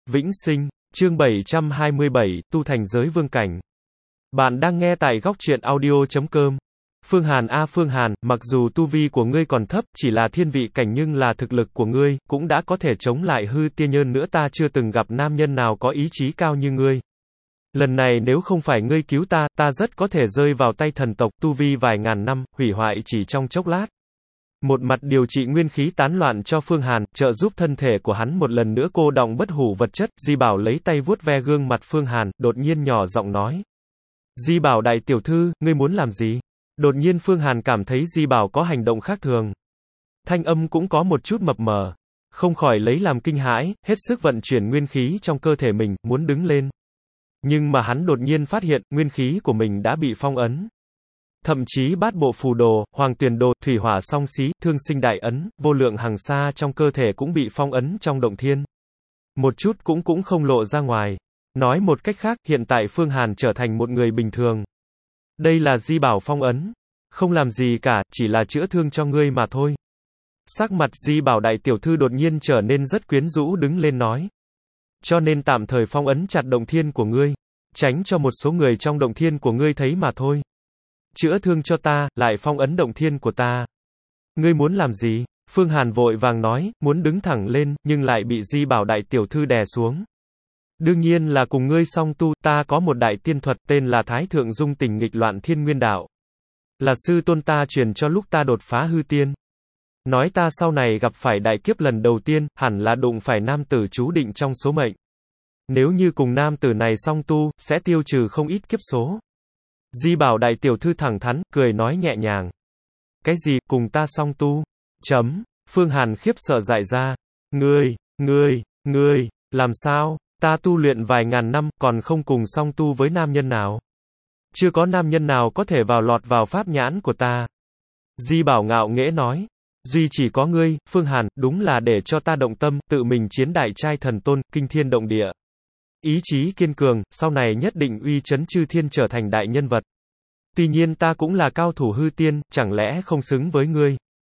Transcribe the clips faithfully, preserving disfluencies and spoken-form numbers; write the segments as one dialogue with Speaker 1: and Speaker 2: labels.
Speaker 1: Vĩnh sinh, chương bảy trăm hai mươi bảy, tu thành giới vương cảnh. Bạn đang nghe tại góc truyện audio chấm com. Phương Hàn a Phương Hàn, mặc dù tu vi của ngươi còn thấp, chỉ là thiên vị cảnh nhưng là thực lực của ngươi, cũng đã có thể chống lại hư tiên nhân nữa ta chưa từng gặp nam nhân nào có ý chí cao như ngươi. Lần này nếu không phải ngươi cứu ta, ta rất có thể rơi vào tay thần tộc, tu vi vài ngàn năm, hủy hoại chỉ trong chốc lát. Một mặt điều trị nguyên khí tán loạn cho Phương Hàn, trợ giúp thân thể của hắn một lần nữa cô đọng bất hủ vật chất, Di Bảo lấy tay vuốt ve gương mặt Phương Hàn, đột nhiên nhỏ giọng nói. Di Bảo đại tiểu thư, ngươi muốn làm gì? Đột nhiên Phương Hàn cảm thấy Di Bảo có hành động khác thường. Thanh âm cũng có một chút mập mờ. Không khỏi lấy làm kinh hãi, hết sức vận chuyển nguyên khí trong cơ thể mình, muốn đứng lên. Nhưng mà hắn đột nhiên phát hiện, nguyên khí của mình đã bị phong ấn. Thậm chí bát bộ phù đồ, hoàng tuyền đồ, thủy hỏa song xí, thương sinh đại ấn, vô lượng hằng sa trong cơ thể cũng bị phong ấn trong động thiên. Một chút cũng cũng không lộ ra ngoài. Nói một cách khác, hiện tại Phương Hàn trở thành một người bình thường. Đây là Di Bảo phong ấn. Không làm gì cả, chỉ là chữa thương cho ngươi mà thôi. Sắc mặt Di Bảo đại tiểu thư đột nhiên trở nên rất quyến rũ đứng lên nói. Cho nên tạm thời phong ấn chặt động thiên của ngươi. Tránh cho một số người trong động thiên của ngươi thấy mà thôi. Chữa thương cho ta, lại phong ấn động thiên của ta. Ngươi muốn làm gì? Phương Hàn vội vàng nói, muốn đứng thẳng lên, nhưng lại bị Di Bảo đại tiểu thư đè xuống. Đương nhiên là cùng ngươi song tu, ta có một đại tiên thuật tên là Thái Thượng Dung Tình Nghịch Loạn Thiên Nguyên Đạo. Là sư tôn ta truyền cho lúc ta đột phá hư tiên. Nói ta sau này gặp phải đại kiếp lần đầu tiên, hẳn là đụng phải nam tử chú định trong số mệnh. Nếu như cùng nam tử này song tu, sẽ tiêu trừ không ít kiếp số. Di Bảo đại tiểu thư thẳng thắn, cười nói nhẹ nhàng. Cái gì, cùng ta song tu? Chấm. Phương Hàn khiếp sợ dại ra. Ngươi, ngươi, ngươi, làm sao? Ta tu luyện vài ngàn năm, còn không cùng song tu với nam nhân nào? Chưa có nam nhân nào có thể vào lọt vào pháp nhãn của ta. Di Bảo ngạo nghễ nói. Duy chỉ có ngươi, Phương Hàn, đúng là để cho ta động tâm, tự mình chiến đại trai thần tôn, kinh thiên động địa. Ý chí kiên cường, sau này nhất định uy chấn chư thiên trở thành đại nhân vật. Tuy nhiên ta cũng là cao thủ hư tiên, chẳng lẽ không xứng với ngươi?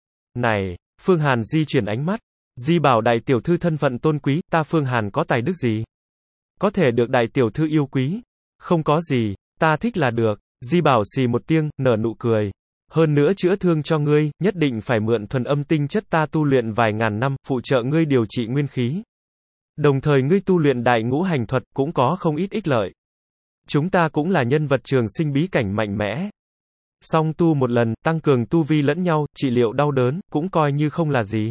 Speaker 1: Này, Phương Hàn di chuyển ánh mắt. Di Bảo đại tiểu thư thân phận tôn quý, ta Phương Hàn có tài đức gì? Có thể được đại tiểu thư yêu quý? Không có gì, ta thích là được. Di Bảo xì một tiếng, nở nụ cười. Hơn nữa chữa thương cho ngươi, nhất định phải mượn thuần âm tinh chất ta tu luyện vài ngàn năm, phụ trợ ngươi điều trị nguyên khí. Đồng thời ngươi tu luyện đại ngũ hành thuật, cũng có không ít ích lợi. Chúng ta cũng là nhân vật trường sinh bí cảnh mạnh mẽ. Song tu một lần, tăng cường tu vi lẫn nhau, trị liệu đau đớn, cũng coi như không là gì.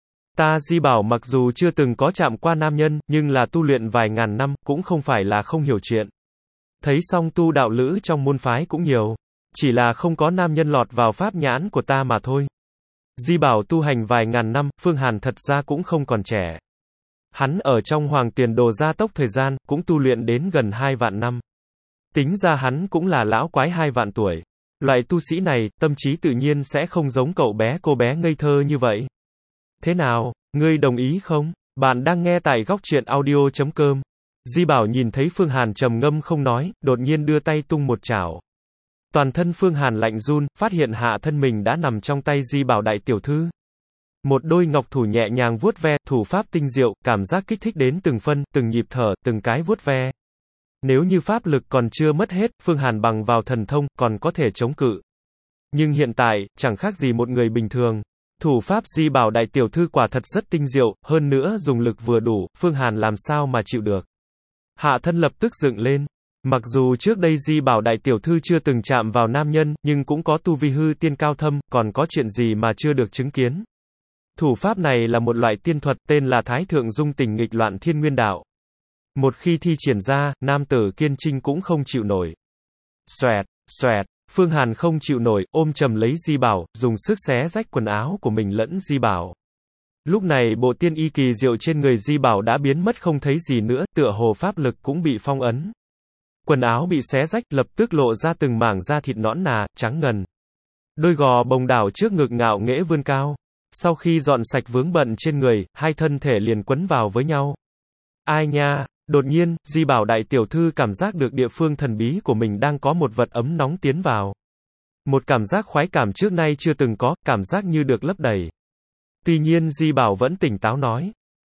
Speaker 1: Ta Di Bảo mặc dù chưa từng có chạm qua nam nhân, nhưng là tu luyện vài ngàn năm, cũng không phải là không hiểu chuyện. Thấy song tu đạo lữ trong môn phái cũng nhiều. Chỉ là không có nam nhân lọt vào pháp nhãn của ta mà thôi. Di Bảo tu hành vài ngàn năm, Phương Hàn thật ra cũng không còn trẻ. Hắn ở trong hoàng tiền đồ gia tốc thời gian, cũng tu luyện đến gần hai vạn năm. Tính ra hắn cũng là lão quái hai vạn tuổi. Loại tu sĩ này, tâm trí tự nhiên sẽ không giống cậu bé cô bé ngây thơ như vậy. Thế nào, ngươi đồng ý không? Bạn đang nghe tại góc truyện audio chấm com. Di Bảo nhìn thấy Phương Hàn trầm ngâm không nói, đột nhiên đưa tay tung một chảo. Toàn thân Phương Hàn lạnh run, phát hiện hạ thân mình đã nằm trong tay Di Bảo đại tiểu thư. Một đôi ngọc thủ nhẹ nhàng vuốt ve, thủ pháp tinh diệu, cảm giác kích thích đến từng phân, từng nhịp thở, từng cái vuốt ve. Nếu như pháp lực còn chưa mất hết, Phương Hàn bằng vào thần thông, còn có thể chống cự. Nhưng hiện tại, chẳng khác gì một người bình thường. Thủ pháp Di Bảo đại tiểu thư quả thật rất tinh diệu, hơn nữa dùng lực vừa đủ, Phương Hàn làm sao mà chịu được. Hạ thân lập tức dựng lên. Mặc dù trước đây Di Bảo đại tiểu thư chưa từng chạm vào nam nhân, nhưng cũng có tu vi hư tiên cao thâm, còn có chuyện gì mà chưa được chứng kiến. Thủ pháp này là một loại tiên thuật, tên là Thái Thượng Dung Tình Nghịch Loạn Thiên Nguyên Đạo. Một khi thi triển ra, nam tử kiên trinh cũng không chịu nổi. Xoẹt, xoẹt, Phương Hàn không chịu nổi, ôm chầm lấy Di Bảo, dùng sức xé rách quần áo của mình lẫn Di Bảo. Lúc này bộ tiên y kỳ diệu trên người Di Bảo đã biến mất không thấy gì nữa, tựa hồ pháp lực cũng bị phong ấn. Quần áo bị xé rách, lập tức lộ ra từng mảng da thịt nõn nà, trắng ngần. Đôi gò bồng đảo trước ngực ngạo nghễ vươn cao. Sau khi dọn sạch vướng bận trên người, hai thân thể liền quấn vào với nhau. Ai nha, đột nhiên, Di Bảo đại tiểu thư cảm giác được địa phương thần bí của mình đang có một vật ấm nóng tiến vào. Một cảm giác khoái cảm trước nay chưa từng có, cảm giác như được lấp đầy. Tuy nhiên Di Bảo vẫn tỉnh táo nói.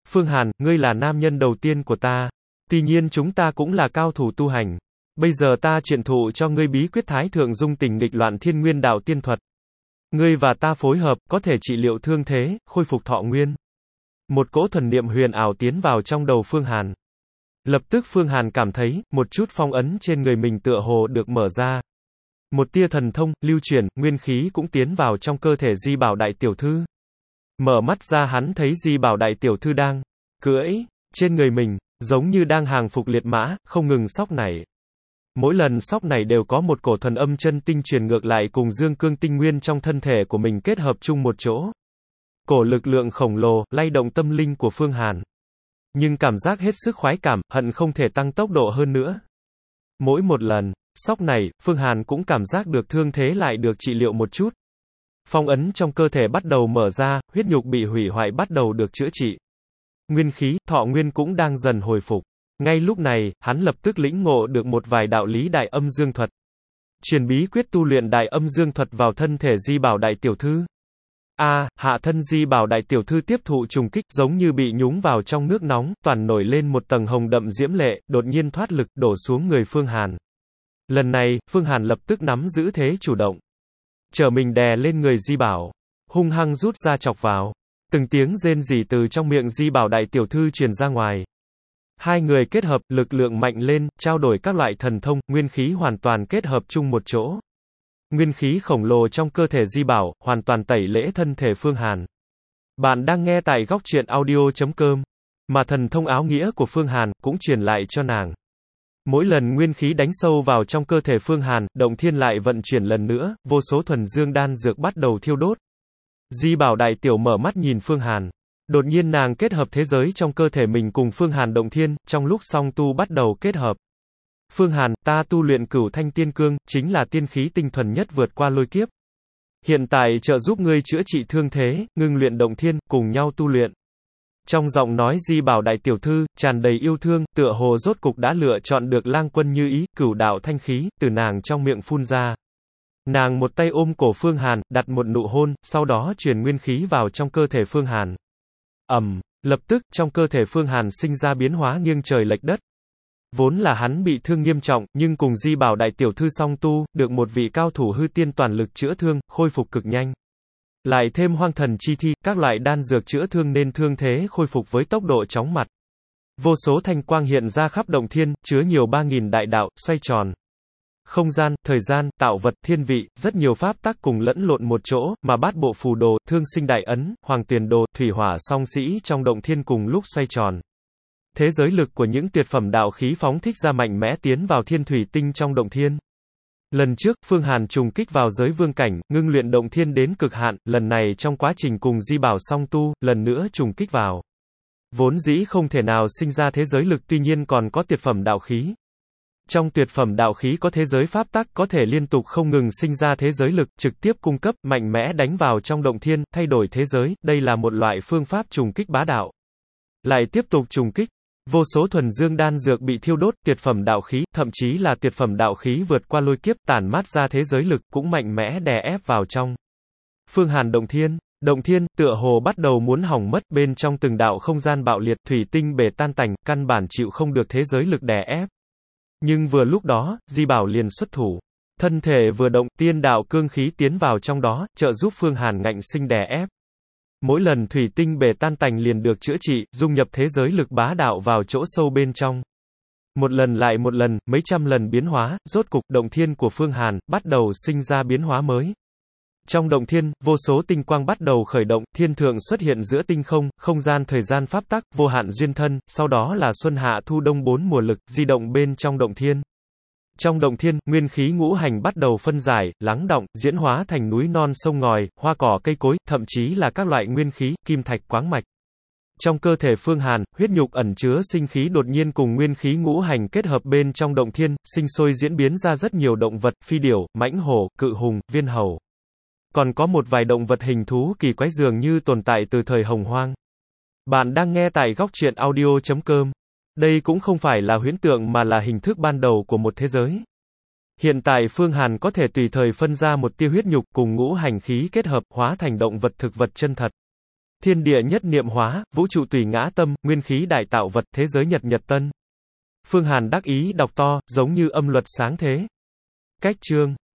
Speaker 1: Phương Hàn, ngươi là nam nhân đầu tiên của ta. Tuy nhiên chúng ta cũng là cao thủ tu hành. Bây giờ ta truyền thụ cho ngươi bí quyết Thái Thượng Dung Tình Nghịch Loạn Thiên Nguyên Đạo Tiên Thuật. Ngươi và ta phối hợp, có thể trị liệu thương thế, khôi phục thọ nguyên. Một cỗ thần niệm huyền ảo tiến vào trong đầu Phương Hàn. Lập tức Phương Hàn cảm thấy, một chút phong ấn trên người mình tựa hồ được mở ra. Một tia thần thông, lưu chuyển, nguyên khí cũng tiến vào trong cơ thể Di Bảo Đại Tiểu Thư. Mở mắt ra hắn thấy Di Bảo Đại Tiểu Thư đang cưỡi trên người mình, giống như đang hàng phục liệt mã, không ngừng sóc nảy. Mỗi lần sóc nảy đều có một cổ thần âm chân tinh truyền ngược lại cùng dương cương tinh nguyên trong thân thể của mình kết hợp chung một chỗ. Cổ lực lượng khổng lồ, lay động tâm linh của Phương Hàn. Nhưng cảm giác hết sức khoái cảm, hận không thể tăng tốc độ hơn nữa. Mỗi một lần sóc này, Phương Hàn cũng cảm giác được thương thế lại được trị liệu một chút. Phong ấn trong cơ thể bắt đầu mở ra, huyết nhục bị hủy hoại bắt đầu được chữa trị. Nguyên khí, thọ nguyên cũng đang dần hồi phục. Ngay lúc này, hắn lập tức lĩnh ngộ được một vài đạo lý Đại Âm Dương Thuật. Truyền bí quyết tu luyện Đại Âm Dương Thuật vào thân thể Di Bảo Đại Tiểu Thư. A, à, hạ thân Di Bảo Đại Tiểu Thư tiếp thụ trùng kích, giống như bị nhúng vào trong nước nóng, toàn nổi lên một tầng hồng đậm diễm lệ, đột nhiên thoát lực, đổ xuống người Phương Hàn. Lần này, Phương Hàn lập tức nắm giữ thế chủ động. Trở mình đè lên người Di Bảo, hung hăng rút ra chọc vào. Từng tiếng rên rỉ từ trong miệng Di Bảo Đại Tiểu Thư truyền ra ngoài. Hai người kết hợp, lực lượng mạnh lên, trao đổi các loại thần thông, nguyên khí hoàn toàn kết hợp chung một chỗ. Nguyên khí khổng lồ trong cơ thể Di Bảo, hoàn toàn tẩy lễ thân thể Phương Hàn. Bạn đang nghe tại góc truyện audio chấm com. Mà thần thông áo nghĩa của Phương Hàn, cũng truyền lại cho nàng. Mỗi lần nguyên khí đánh sâu vào trong cơ thể Phương Hàn, động thiên lại vận chuyển lần nữa, vô số thuần dương đan dược bắt đầu thiêu đốt. Di Bảo Đại Tiểu mở mắt nhìn Phương Hàn. Đột nhiên nàng kết hợp thế giới trong cơ thể mình cùng Phương Hàn động thiên, trong lúc song tu bắt đầu kết hợp. Phương Hàn, ta tu luyện Cửu Thanh Tiên Cương, chính là tiên khí tinh thuần nhất vượt qua lôi kiếp. Hiện tại trợ giúp ngươi chữa trị thương thế, ngưng luyện động thiên, cùng nhau tu luyện. Trong giọng nói Di Bảo Đại Tiểu Thư, tràn đầy yêu thương, tựa hồ rốt cục đã lựa chọn được lang quân như ý, cửu đạo thanh khí, từ nàng trong miệng phun ra. Nàng một tay ôm cổ Phương Hàn, đặt một nụ hôn, sau đó truyền nguyên khí vào trong cơ thể Phương Hàn. Ầm, um, lập tức, trong cơ thể Phương Hàn sinh ra biến hóa nghiêng trời lệch đất. Vốn là hắn bị thương nghiêm trọng, nhưng cùng Di Bảo Đại Tiểu Thư song tu, được một vị cao thủ hư tiên toàn lực chữa thương, khôi phục cực nhanh. Lại thêm hoang thần chi thi, các loại đan dược chữa thương nên thương thế khôi phục với tốc độ chóng mặt. Vô số thanh quang hiện ra khắp động thiên, chứa nhiều ba nghìn đại đạo, xoay tròn. Không gian, thời gian, tạo vật, thiên vị, rất nhiều pháp tắc cùng lẫn lộn một chỗ, mà bát bộ phù đồ, thương sinh đại ấn, hoàng tuyền đồ, thủy hỏa song sĩ trong động thiên cùng lúc xoay tròn. Thế giới lực của những tuyệt phẩm đạo khí phóng thích ra mạnh mẽ tiến vào thiên thủy tinh trong động thiên. Lần trước, Phương Hàn trùng kích vào giới vương cảnh, ngưng luyện động thiên đến cực hạn, lần này trong quá trình cùng Di Bảo song tu, lần nữa trùng kích vào. Vốn dĩ không thể nào sinh ra thế giới lực tuy nhiên còn có tuyệt phẩm đạo khí. Trong tuyệt phẩm đạo khí có thế giới pháp tắc có thể liên tục không ngừng sinh ra thế giới lực, trực tiếp cung cấp, mạnh mẽ đánh vào trong động thiên, thay đổi thế giới, đây là một loại phương pháp trùng kích bá đạo. Lại tiếp tục trùng kích. Vô số thuần dương đan dược bị thiêu đốt, tuyệt phẩm đạo khí, thậm chí là tuyệt phẩm đạo khí vượt qua lôi kiếp, tản mát ra thế giới lực, cũng mạnh mẽ đè ép vào trong. Phương Hàn động thiên, động thiên, tựa hồ bắt đầu muốn hỏng mất, bên trong từng đạo không gian bạo liệt, thủy tinh bể tan tành, căn bản chịu không được thế giới lực đè ép. Nhưng vừa lúc đó, Di Bảo liền xuất thủ. Thân thể vừa động, tiên đạo cương khí tiến vào trong đó, trợ giúp Phương Hàn ngạnh sinh đè ép. Mỗi lần thủy tinh bể tan tành liền được chữa trị, dung nhập thế giới lực bá đạo vào chỗ sâu bên trong. Một lần lại một lần, mấy trăm lần biến hóa, rốt cục, động thiên của Phương Hàn, bắt đầu sinh ra biến hóa mới. Trong động thiên, vô số tinh quang bắt đầu khởi động, thiên thượng xuất hiện giữa tinh không, không gian thời gian pháp tắc, vô hạn duyên thân, sau đó là xuân hạ thu đông bốn mùa lực, di động bên trong động thiên. Trong động thiên, nguyên khí ngũ hành bắt đầu phân giải, lắng đọng, diễn hóa thành núi non sông ngòi, hoa cỏ cây cối, thậm chí là các loại nguyên khí, kim thạch quáng mạch. Trong cơ thể Phương Hàn, huyết nhục ẩn chứa sinh khí đột nhiên cùng nguyên khí ngũ hành kết hợp bên trong động thiên, sinh sôi diễn biến ra rất nhiều động vật, phi điểu, mãnh hổ, cự hùng, viên hầu. Còn có một vài động vật hình thú kỳ quái dường như tồn tại từ thời Hồng Hoang. Bạn đang nghe tại góc truyện audio chấm com. Đây cũng không phải là huyễn tượng mà là hình thức ban đầu của một thế giới. Hiện tại Phương Hàn có thể tùy thời phân ra một tia huyết nhục cùng ngũ hành khí kết hợp, hóa thành động vật thực vật chân thật. Thiên địa nhất niệm hóa, vũ trụ tùy ngã tâm, nguyên khí đại tạo vật, thế giới nhật nhật tân. Phương Hàn đắc ý đọc to, giống như âm luật sáng thế. Cách chương